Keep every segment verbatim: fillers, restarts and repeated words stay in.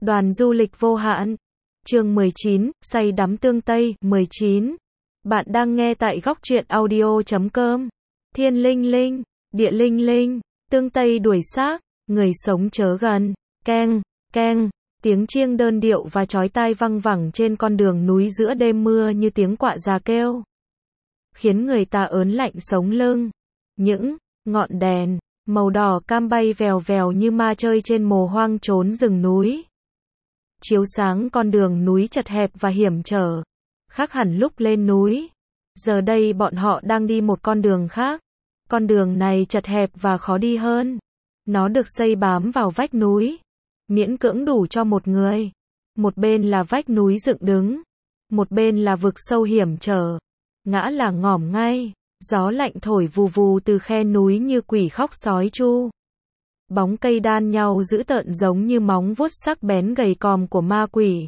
Đoàn du lịch vô hạn. Chương mười chín, say đắm tương Tây, mười chín. Bạn đang nghe tại góc truyện audio chấm com. Thiên linh linh, địa linh linh, tương Tây đuổi xác, người sống chớ gần. Keng, keng, tiếng chiêng đơn điệu và chói tai văng vẳng trên con đường núi giữa đêm mưa như tiếng quạ già kêu, khiến người ta ớn lạnh sống lưng. Những ngọn đèn màu đỏ cam bay vèo vèo như ma chơi trên mồ hoang trốn rừng núi, chiếu sáng con đường núi chật hẹp và hiểm trở, khác hẳn lúc lên núi. Giờ đây bọn họ đang đi một con đường khác. Con đường này chật hẹp và khó đi hơn. Nó được xây bám vào vách núi, miễn cưỡng đủ cho một người. Một bên là vách núi dựng đứng, một bên là vực sâu hiểm trở. Ngã là ngỏm ngay, gió lạnh thổi vù vù từ khe núi như quỷ khóc sói chu. Bóng cây đan nhau dữ tợn giống như móng vuốt sắc bén gầy còm của ma quỷ,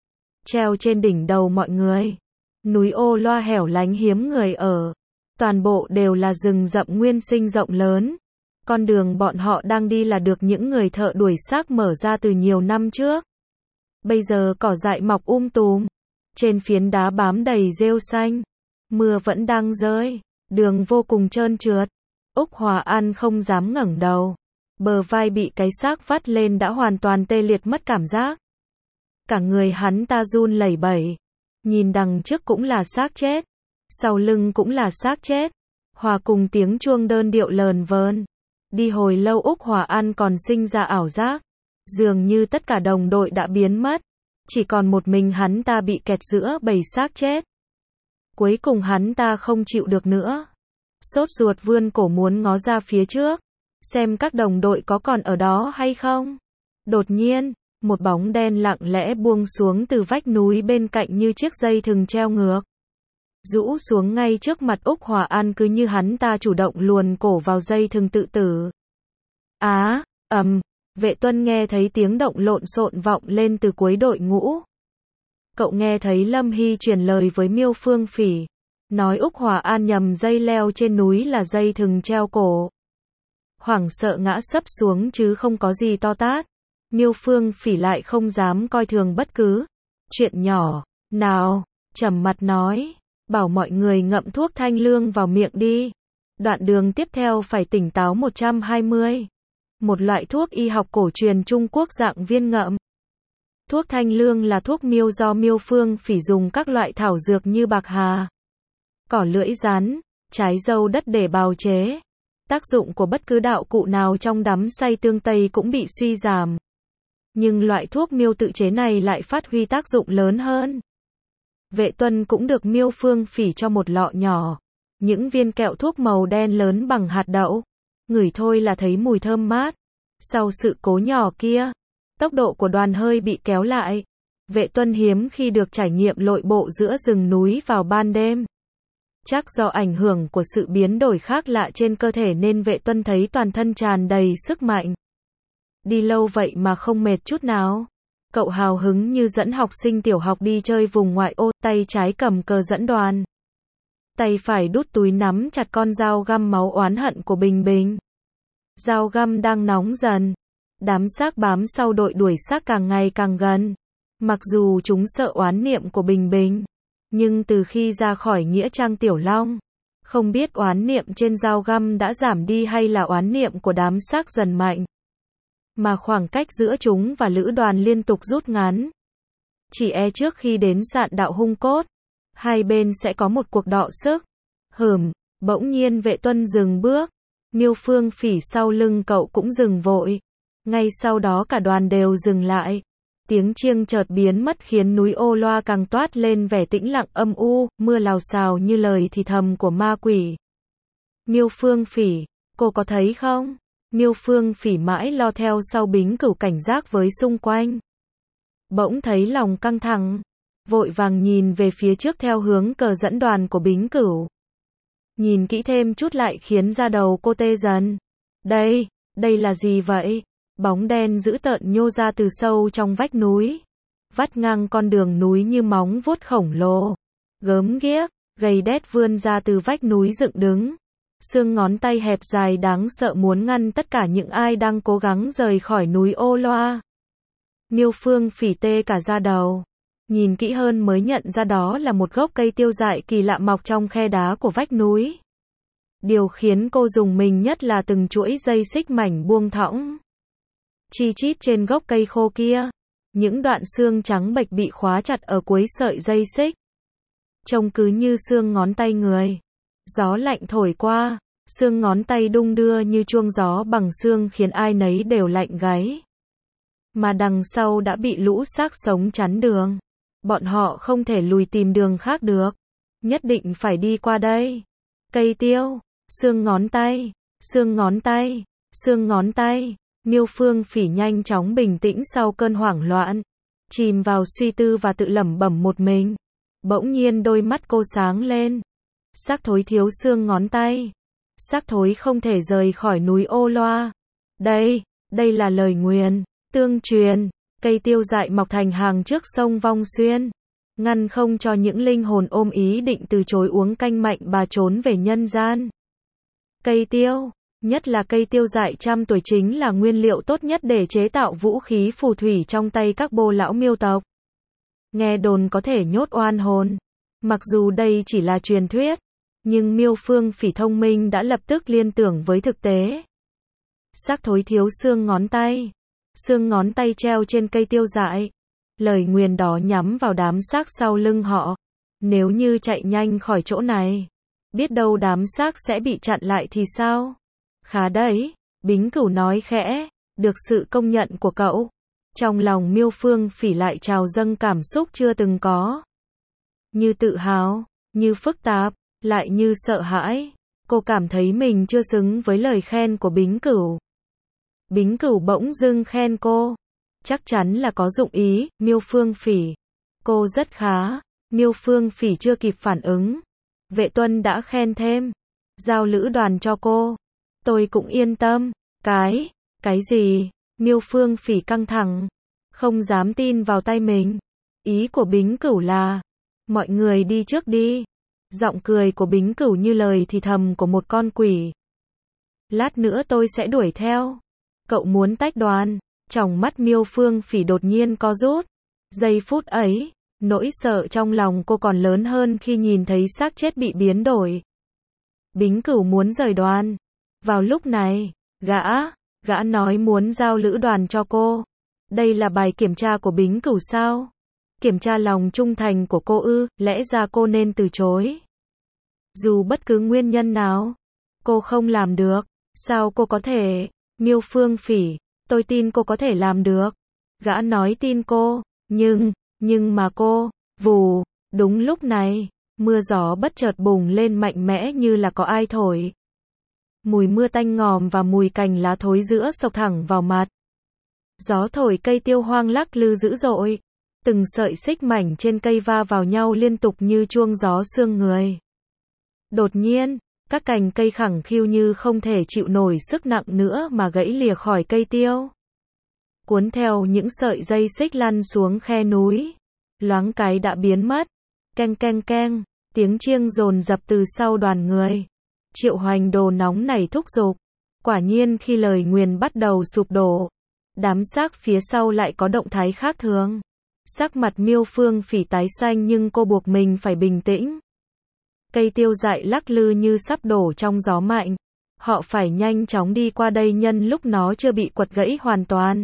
treo trên đỉnh đầu mọi người. Núi ô loa hẻo lánh hiếm người ở, toàn bộ đều là rừng rậm nguyên sinh rộng lớn. Con đường bọn họ đang đi là được những người thợ đuổi xác mở ra từ nhiều năm trước. Bây giờ cỏ dại mọc um tùm, trên phiến đá bám đầy rêu xanh. Mưa vẫn đang rơi, đường vô cùng trơn trượt. Úc Hòa An không dám ngẩng đầu. Bờ vai bị cái xác vắt lên đã hoàn toàn tê liệt mất cảm giác. Cả người hắn ta run lẩy bẩy. Nhìn đằng trước cũng là xác chết, sau lưng cũng là xác chết, hòa cùng tiếng chuông đơn điệu lờn vờn. Đi hồi lâu Úc Hòa An còn sinh ra ảo giác, dường như tất cả đồng đội đã biến mất, chỉ còn một mình hắn ta bị kẹt giữa bầy xác chết. Cuối cùng hắn ta không chịu được nữa, sốt ruột vươn cổ muốn ngó ra phía trước, xem các đồng đội có còn ở đó hay không. Đột nhiên, một bóng đen lặng lẽ buông xuống từ vách núi bên cạnh như chiếc dây thừng treo ngược, rũ xuống ngay trước mặt Úc Hòa An cứ như hắn ta chủ động luồn cổ vào dây thừng tự tử. Á, ầm, Vệ Tuân nghe thấy tiếng động lộn xộn vọng lên từ cuối đội ngũ. Cậu nghe thấy Lâm Hy truyền lời với Miêu Phương Phỉ, nói Úc Hòa An nhầm dây leo trên núi là dây thừng treo cổ. Hoảng sợ ngã sấp xuống chứ không có gì to tát. Miêu Phương Phỉ lại không dám coi thường bất cứ chuyện nhỏ nào, trầm mặt nói, bảo mọi người ngậm thuốc thanh lương vào miệng đi. Đoạn đường tiếp theo phải tỉnh táo một trăm hai mươi. Một loại thuốc y học cổ truyền Trung Quốc dạng viên ngậm. Thuốc thanh lương là thuốc miêu do Miêu Phương Phỉ dùng các loại thảo dược như bạc hà, cỏ lưỡi rắn, trái dâu đất để bào chế. Tác dụng của bất cứ đạo cụ nào trong đắm say tương Tây cũng bị suy giảm. Nhưng loại thuốc miêu tự chế này lại phát huy tác dụng lớn hơn. Vệ Tuân cũng được Miêu Phương Phỉ cho một lọ nhỏ, những viên kẹo thuốc màu đen lớn bằng hạt đậu, ngửi thôi là thấy mùi thơm mát. Sau sự cố nhỏ kia, tốc độ của đoàn hơi bị kéo lại. Vệ Tuân hiếm khi được trải nghiệm lội bộ giữa rừng núi vào ban đêm. Chắc do ảnh hưởng của sự biến đổi khác lạ trên cơ thể nên Vệ Tuân thấy toàn thân tràn đầy sức mạnh. Đi lâu vậy mà không mệt chút nào. Cậu hào hứng như dẫn học sinh tiểu học đi chơi vùng ngoại ô, tay trái cầm cờ dẫn đoàn, tay phải đút túi nắm chặt con dao găm máu oán hận của Bình Bình. Dao găm đang nóng dần. Đám xác bám sau đội đuổi xác càng ngày càng gần. Mặc dù chúng sợ oán niệm của Bình Bình, nhưng từ khi ra khỏi nghĩa trang Tiểu Long, không biết oán niệm trên dao găm đã giảm đi hay là oán niệm của đám xác dần mạnh, mà khoảng cách giữa chúng và lữ đoàn liên tục rút ngắn. Chỉ e trước khi đến sạn đạo hung cốt, hai bên sẽ có một cuộc đọ sức. Hừm, bỗng nhiên Vệ Tuân dừng bước. Miêu Phương Phỉ sau lưng cậu cũng dừng vội. Ngay sau đó cả đoàn đều dừng lại. Tiếng chiêng chợt biến mất khiến núi ô loa càng toát lên vẻ tĩnh lặng âm u, mưa lào xào như lời thì thầm của ma quỷ. Miêu Phương Phỉ, cô có thấy không? Miêu Phương Phỉ mãi lo theo sau Bính Cửu cảnh giác với xung quanh. Bỗng thấy lòng căng thẳng, vội vàng nhìn về phía trước theo hướng cờ dẫn đoàn của Bính Cửu. Nhìn kỹ thêm chút lại khiến da đầu cô tê dần. Đây, đây là gì vậy? Bóng đen dữ tợn nhô ra từ sâu trong vách núi, vắt ngang con đường núi như móng vuốt khổng lồ, gớm ghiếc, gầy đét vươn ra từ vách núi dựng đứng. Xương ngón tay hẹp dài đáng sợ muốn ngăn tất cả những ai đang cố gắng rời khỏi núi ô loa. Miêu Phương Phỉ tê cả da đầu. Nhìn kỹ hơn mới nhận ra đó là một gốc cây tiêu dại kỳ lạ mọc trong khe đá của vách núi. Điều khiến cô rùng mình nhất là từng chuỗi dây xích mảnh buông thõng. Chi chít trên gốc cây khô kia. Những đoạn xương trắng bệch bị khóa chặt ở cuối sợi dây xích. Trông cứ như xương ngón tay người. Gió lạnh thổi qua, xương ngón tay đung đưa như chuông gió bằng xương khiến ai nấy đều lạnh gáy. Mà đằng sau đã bị lũ xác sống chắn đường. Bọn họ không thể lùi tìm đường khác được. Nhất định phải đi qua đây. Cây tiêu, xương ngón tay, xương ngón tay, xương ngón tay. Miêu Phương Phỉ nhanh chóng bình tĩnh sau cơn hoảng loạn. Chìm vào suy tư và tự lẩm bẩm một mình. Bỗng nhiên đôi mắt cô sáng lên. Xác thối thiếu xương ngón tay. Xác thối không thể rời khỏi núi Ô Loa. Đây, đây là lời nguyền, tương truyền. Cây tiêu dại mọc thành hàng trước sông Vong Xuyên. Ngăn không cho những linh hồn ôm ý định từ chối uống canh mạnh bà trốn về nhân gian. Cây tiêu, nhất là cây tiêu dại trăm tuổi chính là nguyên liệu tốt nhất để chế tạo vũ khí phù thủy trong tay các bô lão miêu tộc. Nghe đồn có thể nhốt oan hồn. Mặc dù đây chỉ là truyền thuyết, nhưng Miêu Phương Phỉ thông minh đã lập tức liên tưởng với thực tế. Xác thối thiếu xương ngón tay. Xương ngón tay treo trên cây tiêu dại. Lời nguyền đó nhắm vào đám xác sau lưng họ. Nếu như chạy nhanh khỏi chỗ này, biết đâu đám xác sẽ bị chặn lại thì sao? Khá đấy, Bính Cửu nói khẽ, được sự công nhận của cậu. Trong lòng Miêu Phương Phỉ lại trào dâng cảm xúc chưa từng có. Như tự hào, như phức tạp, lại như sợ hãi. Cô cảm thấy mình chưa xứng với lời khen của Bính Cửu. Bính Cửu bỗng dưng khen cô. Chắc chắn là có dụng ý, Miêu Phương Phỉ. Cô rất khá. Miêu Phương Phỉ chưa kịp phản ứng. Vệ Tuân đã khen thêm. Giao lữ đoàn cho cô. Tôi cũng yên tâm. Cái, cái gì? Miêu Phương Phỉ căng thẳng. Không dám tin vào tay mình. Ý của Bính Cửu là, mọi người đi trước đi. Giọng cười của Bính Cửu như lời thì thầm của một con quỷ. Lát nữa tôi sẽ đuổi theo. Cậu muốn tách đoàn. Tròng mắt Miêu Phương Phỉ đột nhiên co rút. Giây phút ấy, nỗi sợ trong lòng cô còn lớn hơn khi nhìn thấy xác chết bị biến đổi. Bính Cửu muốn rời đoàn. Vào lúc này, gã, gã nói muốn giao lữ đoàn cho cô. Đây là bài kiểm tra của Bính Cửu sao? Kiểm tra lòng trung thành của cô ư, lẽ ra cô nên từ chối. Dù bất cứ nguyên nhân nào, cô không làm được. Sao cô có thể? Miêu Phương Phỉ, tôi tin cô có thể làm được. Gã nói tin cô, nhưng, nhưng mà cô, vù, đúng lúc này, mưa gió bất chợt bùng lên mạnh mẽ như là có ai thổi. Mùi mưa tanh ngòm và mùi cành lá thối giữa xộc thẳng vào mặt. Gió thổi cây tiêu hoang lắc lư dữ dội. Từng sợi xích mảnh trên cây va vào nhau liên tục như chuông gió xương người. Đột nhiên, các cành cây khẳng khiu như không thể chịu nổi sức nặng nữa mà gãy lìa khỏi cây tiêu. Cuốn theo những sợi dây xích lăn xuống khe núi. Loáng cái đã biến mất. Keng keng keng, tiếng chiêng dồn dập từ sau đoàn người. Triệu Hoành Đồ nóng nảy thúc giục. Quả nhiên khi lời nguyền bắt đầu sụp đổ, đám xác phía sau lại có động thái khác thường. Sắc mặt Miêu Phương Phỉ tái xanh nhưng cô buộc mình phải bình tĩnh. Cây tiêu dại lắc lư như sắp đổ trong gió mạnh. Họ phải nhanh chóng đi qua đây nhân lúc nó chưa bị quật gãy hoàn toàn.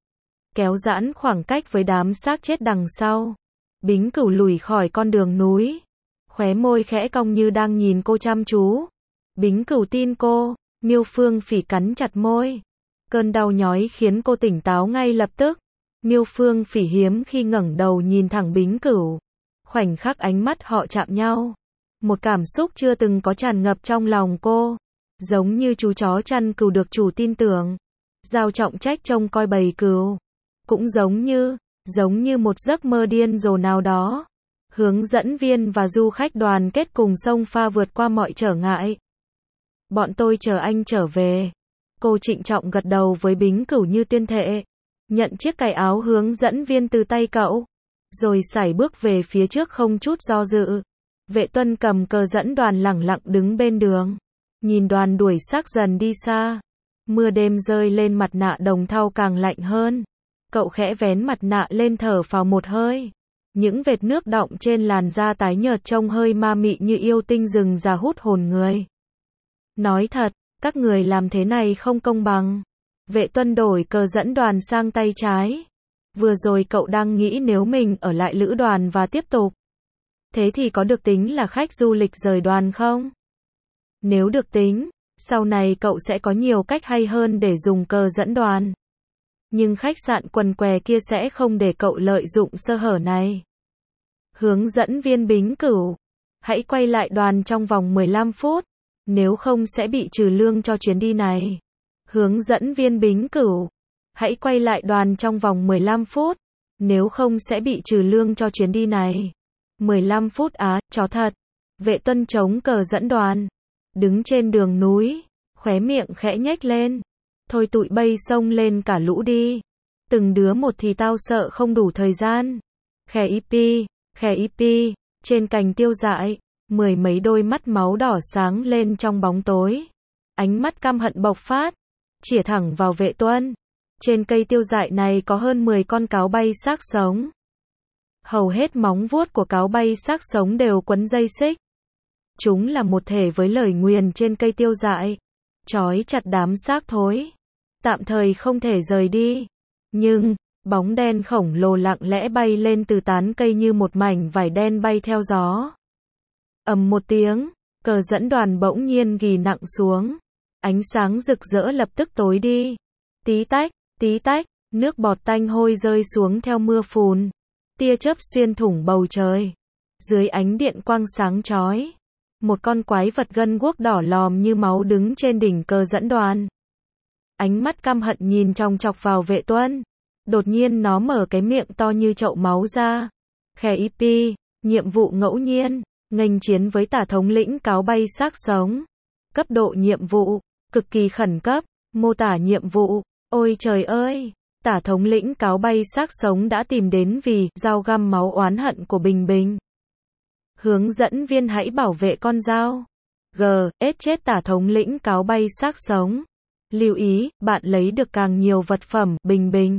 Kéo giãn khoảng cách với đám xác chết đằng sau. Bính Cửu lùi khỏi con đường núi. Khóe môi khẽ cong như đang nhìn cô chăm chú. Bính Cửu tin cô. Miêu Phương Phỉ cắn chặt môi. Cơn đau nhói khiến cô tỉnh táo ngay lập tức. Miêu Phương Phỉ hiếm khi ngẩng đầu nhìn thẳng Bính Cửu. Khoảnh khắc ánh mắt họ chạm nhau. Một cảm xúc chưa từng có tràn ngập trong lòng cô. Giống như chú chó chăn cừu được chủ tin tưởng. Giao trọng trách trông coi bầy cừu. Cũng giống như, giống như một giấc mơ điên rồ nào đó. Hướng dẫn viên và du khách đoàn kết cùng sông pha vượt qua mọi trở ngại. Bọn tôi chờ anh trở về. Cô trịnh trọng gật đầu với Bính Cửu như tuyên thệ. Nhận chiếc cài áo hướng dẫn viên từ tay cậu. Rồi sải bước về phía trước không chút do dự. Vệ Tuân cầm cờ dẫn đoàn lẳng lặng đứng bên đường. Nhìn đoàn đuổi xác dần đi xa. Mưa đêm rơi lên mặt nạ đồng thau càng lạnh hơn. Cậu khẽ vén mặt nạ lên thở phào một hơi. Những vệt nước đọng trên làn da tái nhợt trông hơi ma mị như yêu tinh rừng già hút hồn người. Nói thật, các người làm thế này không công bằng. Vệ Tuân đổi cờ dẫn đoàn sang tay trái. Vừa rồi cậu đang nghĩ nếu mình ở lại lữ đoàn và tiếp tục. Thế thì có được tính là khách du lịch rời đoàn không? Nếu được tính, sau này cậu sẽ có nhiều cách hay hơn để dùng cờ dẫn đoàn. Nhưng khách sạn quần què kia sẽ không để cậu lợi dụng sơ hở này. Hướng dẫn viên Bính Cửu. Hãy quay lại đoàn trong vòng mười lăm phút. Nếu không sẽ bị trừ lương cho chuyến đi này. Hướng dẫn viên Bính Cửu. Hãy quay lại đoàn trong vòng mười lăm phút. Nếu không sẽ bị trừ lương cho chuyến đi này. mười lăm phút á, chó thật. Vệ Tuân chống cờ dẫn đoàn. Đứng trên đường núi. Khóe miệng khẽ nhếch lên. Thôi tụi bay xông lên cả lũ đi. Từng đứa một thì tao sợ không đủ thời gian. Khè y pi, khè y pi. Trên cành tiêu dại. Mười mấy đôi mắt máu đỏ sáng lên trong bóng tối. Ánh mắt căm hận bộc phát. Chĩa thẳng vào Vệ Tuân. Trên cây tiêu dại này có hơn mười con cáo bay xác sống. Hầu hết móng vuốt của cáo bay xác sống đều quấn dây xích. Chúng là một thể với lời nguyền trên cây tiêu dại. Trói chặt đám xác thối. Tạm thời không thể rời đi. Nhưng, bóng đen khổng lồ lặng lẽ bay lên từ tán cây như một mảnh vải đen bay theo gió. Ầm một tiếng, cờ dẫn đoàn bỗng nhiên ghì nặng xuống. Ánh sáng rực rỡ lập tức tối đi. Tí tách, tí tách, nước bọt tanh hôi rơi xuống theo mưa phùn. Tia chớp xuyên thủng bầu trời. Dưới ánh điện quang sáng chói, một con quái vật gân guốc đỏ lòm như máu đứng trên đỉnh cờ dẫn đoàn. Ánh mắt căm hận nhìn chòng chọc vào Vệ Tuân. Đột nhiên nó mở cái miệng to như chậu máu ra. Khè y pi, nhiệm vụ ngẫu nhiên, nghênh chiến với tả thống lĩnh cáo bay xác sống. Cấp độ nhiệm vụ, cực kỳ khẩn cấp, mô tả nhiệm vụ. Ôi trời ơi, tả thống lĩnh cáo bay xác sống đã tìm đến vì dao găm máu oán hận của Bình Bình. Hướng dẫn viên hãy bảo vệ con dao. G, ết chết tả thống lĩnh cáo bay xác sống. Lưu ý, bạn lấy được càng nhiều vật phẩm, Bình Bình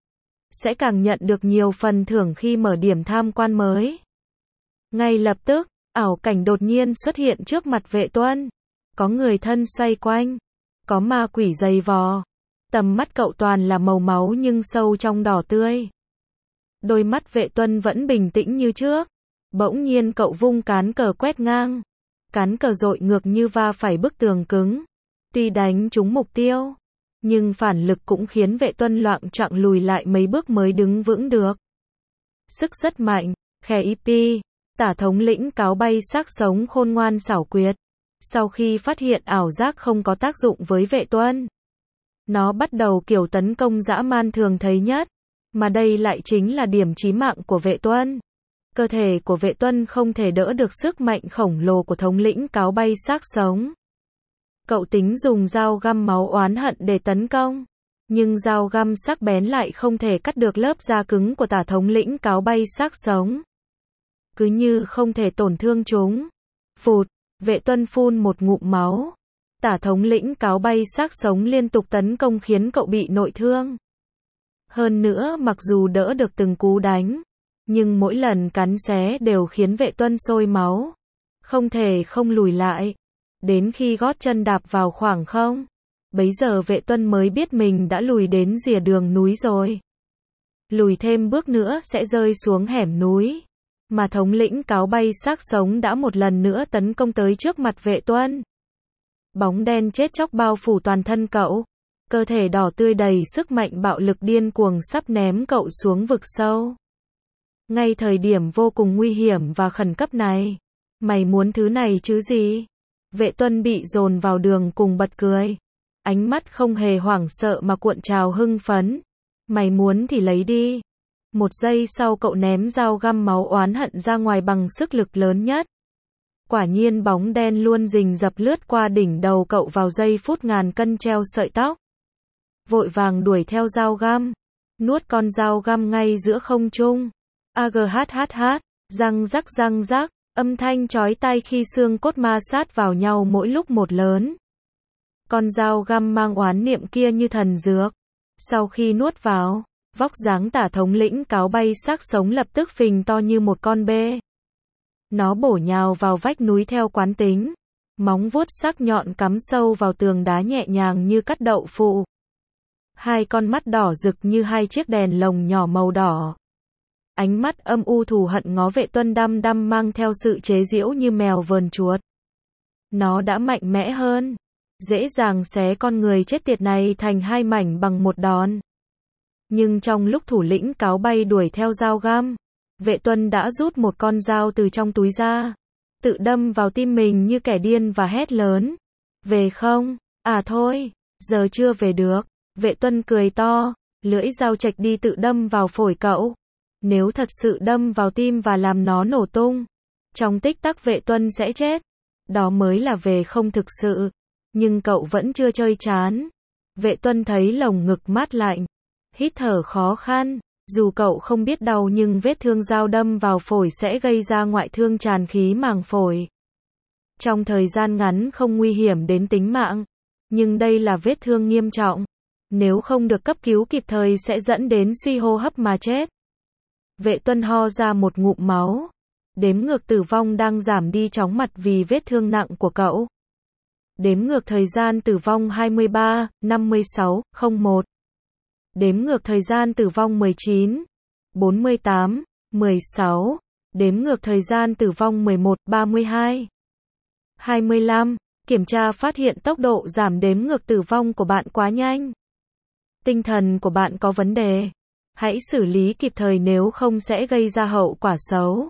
sẽ càng nhận được nhiều phần thưởng khi mở điểm tham quan mới. Ngay lập tức, ảo cảnh đột nhiên xuất hiện trước mặt Vệ Tuân. Có người thân xoay quanh. Có ma quỷ giày vò. Tầm mắt cậu toàn là màu máu nhưng sâu trong đỏ tươi. Đôi mắt Vệ Tuân vẫn bình tĩnh như trước. Bỗng nhiên cậu vung cán cờ quét ngang. Cán cờ dội ngược như va phải bức tường cứng. Tuy đánh trúng mục tiêu, nhưng phản lực cũng khiến Vệ Tuân loạng choạng lùi lại mấy bước mới đứng vững được. Sức rất mạnh, khè y pi, tả thống lĩnh cáo bay xác sống khôn ngoan xảo quyệt. Sau khi phát hiện ảo giác không có tác dụng với Vệ Tuân, nó bắt đầu kiểu tấn công dã man thường thấy nhất. Mà đây lại chính là điểm chí mạng của Vệ Tuân. Cơ thể của Vệ Tuân không thể đỡ được sức mạnh khổng lồ của thống lĩnh cáo bay xác sống. Cậu tính dùng dao găm máu oán hận để tấn công. Nhưng dao găm sắc bén lại không thể cắt được lớp da cứng của tả thống lĩnh cáo bay xác sống. Cứ như không thể tổn thương chúng. Phụt, Vệ Tuân phun một ngụm máu. Tả thống lĩnh cáo bay xác sống liên tục tấn công khiến cậu bị nội thương. Hơn nữa mặc dù đỡ được từng cú đánh, nhưng mỗi lần cắn xé đều khiến Vệ Tuân sôi máu. Không thể không lùi lại. Đến khi gót chân đạp vào khoảng không, bấy giờ Vệ Tuân mới biết mình đã lùi đến rìa đường núi rồi. Lùi thêm bước nữa sẽ rơi xuống hẻm núi. Mà thống lĩnh cáo bay xác sống đã một lần nữa tấn công tới trước mặt Vệ Tuân. Bóng đen chết chóc bao phủ toàn thân cậu. Cơ thể đỏ tươi đầy sức mạnh bạo lực điên cuồng sắp ném cậu xuống vực sâu. Ngay thời điểm vô cùng nguy hiểm và khẩn cấp này, mày muốn thứ này chứ gì? Vệ Tuân bị dồn vào đường cùng bật cười. Ánh mắt không hề hoảng sợ mà cuộn trào hưng phấn. Mày muốn thì lấy đi. Một giây sau cậu ném dao găm máu oán hận ra ngoài bằng sức lực lớn nhất. Quả nhiên bóng đen luôn rình rập lướt qua đỉnh đầu cậu vào giây phút ngàn cân treo sợi tóc. Vội vàng đuổi theo dao găm. Nuốt con dao găm ngay giữa không trung. Aghahaha, răng rắc răng rắc. Âm thanh chói tai khi xương cốt ma sát vào nhau mỗi lúc một lớn. Con dao găm mang oán niệm kia như thần dược. Sau khi nuốt vào, Vóc dáng tả thống lĩnh cáo bay xác sống lập tức phình to như một con bê. Nó bổ nhào vào vách núi theo quán tính. Móng vuốt sắc nhọn cắm sâu vào tường đá nhẹ nhàng như cắt đậu phụ. Hai con mắt đỏ rực như hai chiếc đèn lồng nhỏ màu đỏ. Ánh mắt âm u thù hận ngó Vệ Tuân đăm đăm mang theo sự chế giễu như mèo vờn chuột. Nó đã mạnh mẽ hơn, dễ dàng xé con người chết tiệt này thành hai mảnh bằng một đòn. Nhưng trong lúc thủ lĩnh cáo bay đuổi theo dao găm, Vệ Tuân đã rút một con dao từ trong túi ra, tự đâm vào tim mình như kẻ điên và hét lớn. Về không? À thôi, giờ chưa về được. Vệ Tuân cười to, lưỡi dao chạch đi tự đâm vào phổi cậu. Nếu thật sự đâm vào tim và làm nó nổ tung, trong tích tắc Vệ Tuân sẽ chết. Đó mới là về không thực sự. Nhưng cậu vẫn chưa chơi chán. Vệ Tuân thấy lồng ngực mát lạnh, hít thở khó khăn. Dù cậu không biết đau nhưng vết thương dao đâm vào phổi sẽ gây ra ngoại thương tràn khí màng phổi. Trong thời gian ngắn không nguy hiểm đến tính mạng, nhưng đây là vết thương nghiêm trọng. Nếu không được cấp cứu kịp thời sẽ dẫn đến suy hô hấp mà chết. Vệ Tuân ho ra một ngụm máu. Đếm ngược tử vong đang giảm đi chóng mặt vì vết thương nặng của cậu. Đếm ngược thời gian tử vong hai mươi ba, năm mươi sáu, không một. Đếm ngược thời gian tử vong mười chín, bốn mươi tám, mười sáu. Đếm ngược thời gian tử vong mười một, ba mươi hai, hai mươi lăm. Kiểm tra phát hiện tốc độ giảm đếm ngược tử vong của bạn quá nhanh. Tinh thần của bạn có vấn đề. Hãy xử lý kịp thời nếu không sẽ gây ra hậu quả xấu.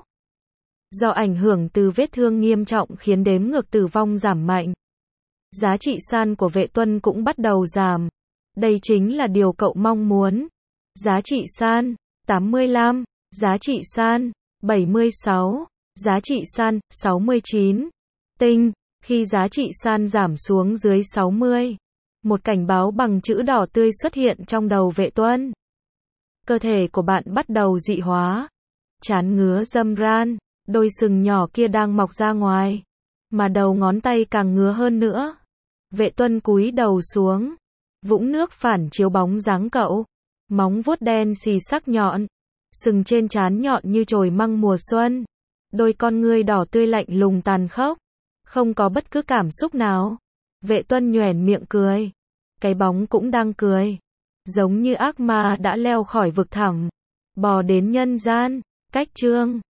Do ảnh hưởng từ vết thương nghiêm trọng khiến đếm ngược tử vong giảm mạnh. Giá trị san của Vệ Tuân cũng bắt đầu giảm. Đây chính là điều cậu mong muốn. Giá trị san, tám mươi lăm. Giá trị san, bảy mươi sáu. Giá trị san, sáu mươi chín. Tinh, khi giá trị san giảm xuống dưới sáu mươi. Một cảnh báo bằng chữ đỏ tươi xuất hiện trong đầu Vệ Tuân. Cơ thể của bạn bắt đầu dị hóa. Trán ngứa râm ran, đôi sừng nhỏ kia đang mọc ra ngoài. Mà đầu ngón tay càng ngứa hơn nữa. Vệ Tuân cúi đầu xuống. Vũng nước phản chiếu bóng dáng cậu. Móng vuốt đen xì sắc nhọn. Sừng trên trán nhọn như chồi măng mùa xuân. Đôi con ngươi đỏ tươi lạnh lùng tàn khốc. Không có bất cứ cảm xúc nào. Vệ Tuân nhoẻn miệng cười. Cái bóng cũng đang cười. Giống như ác ma đã leo khỏi vực thẳm. Bò đến nhân gian. Cách chương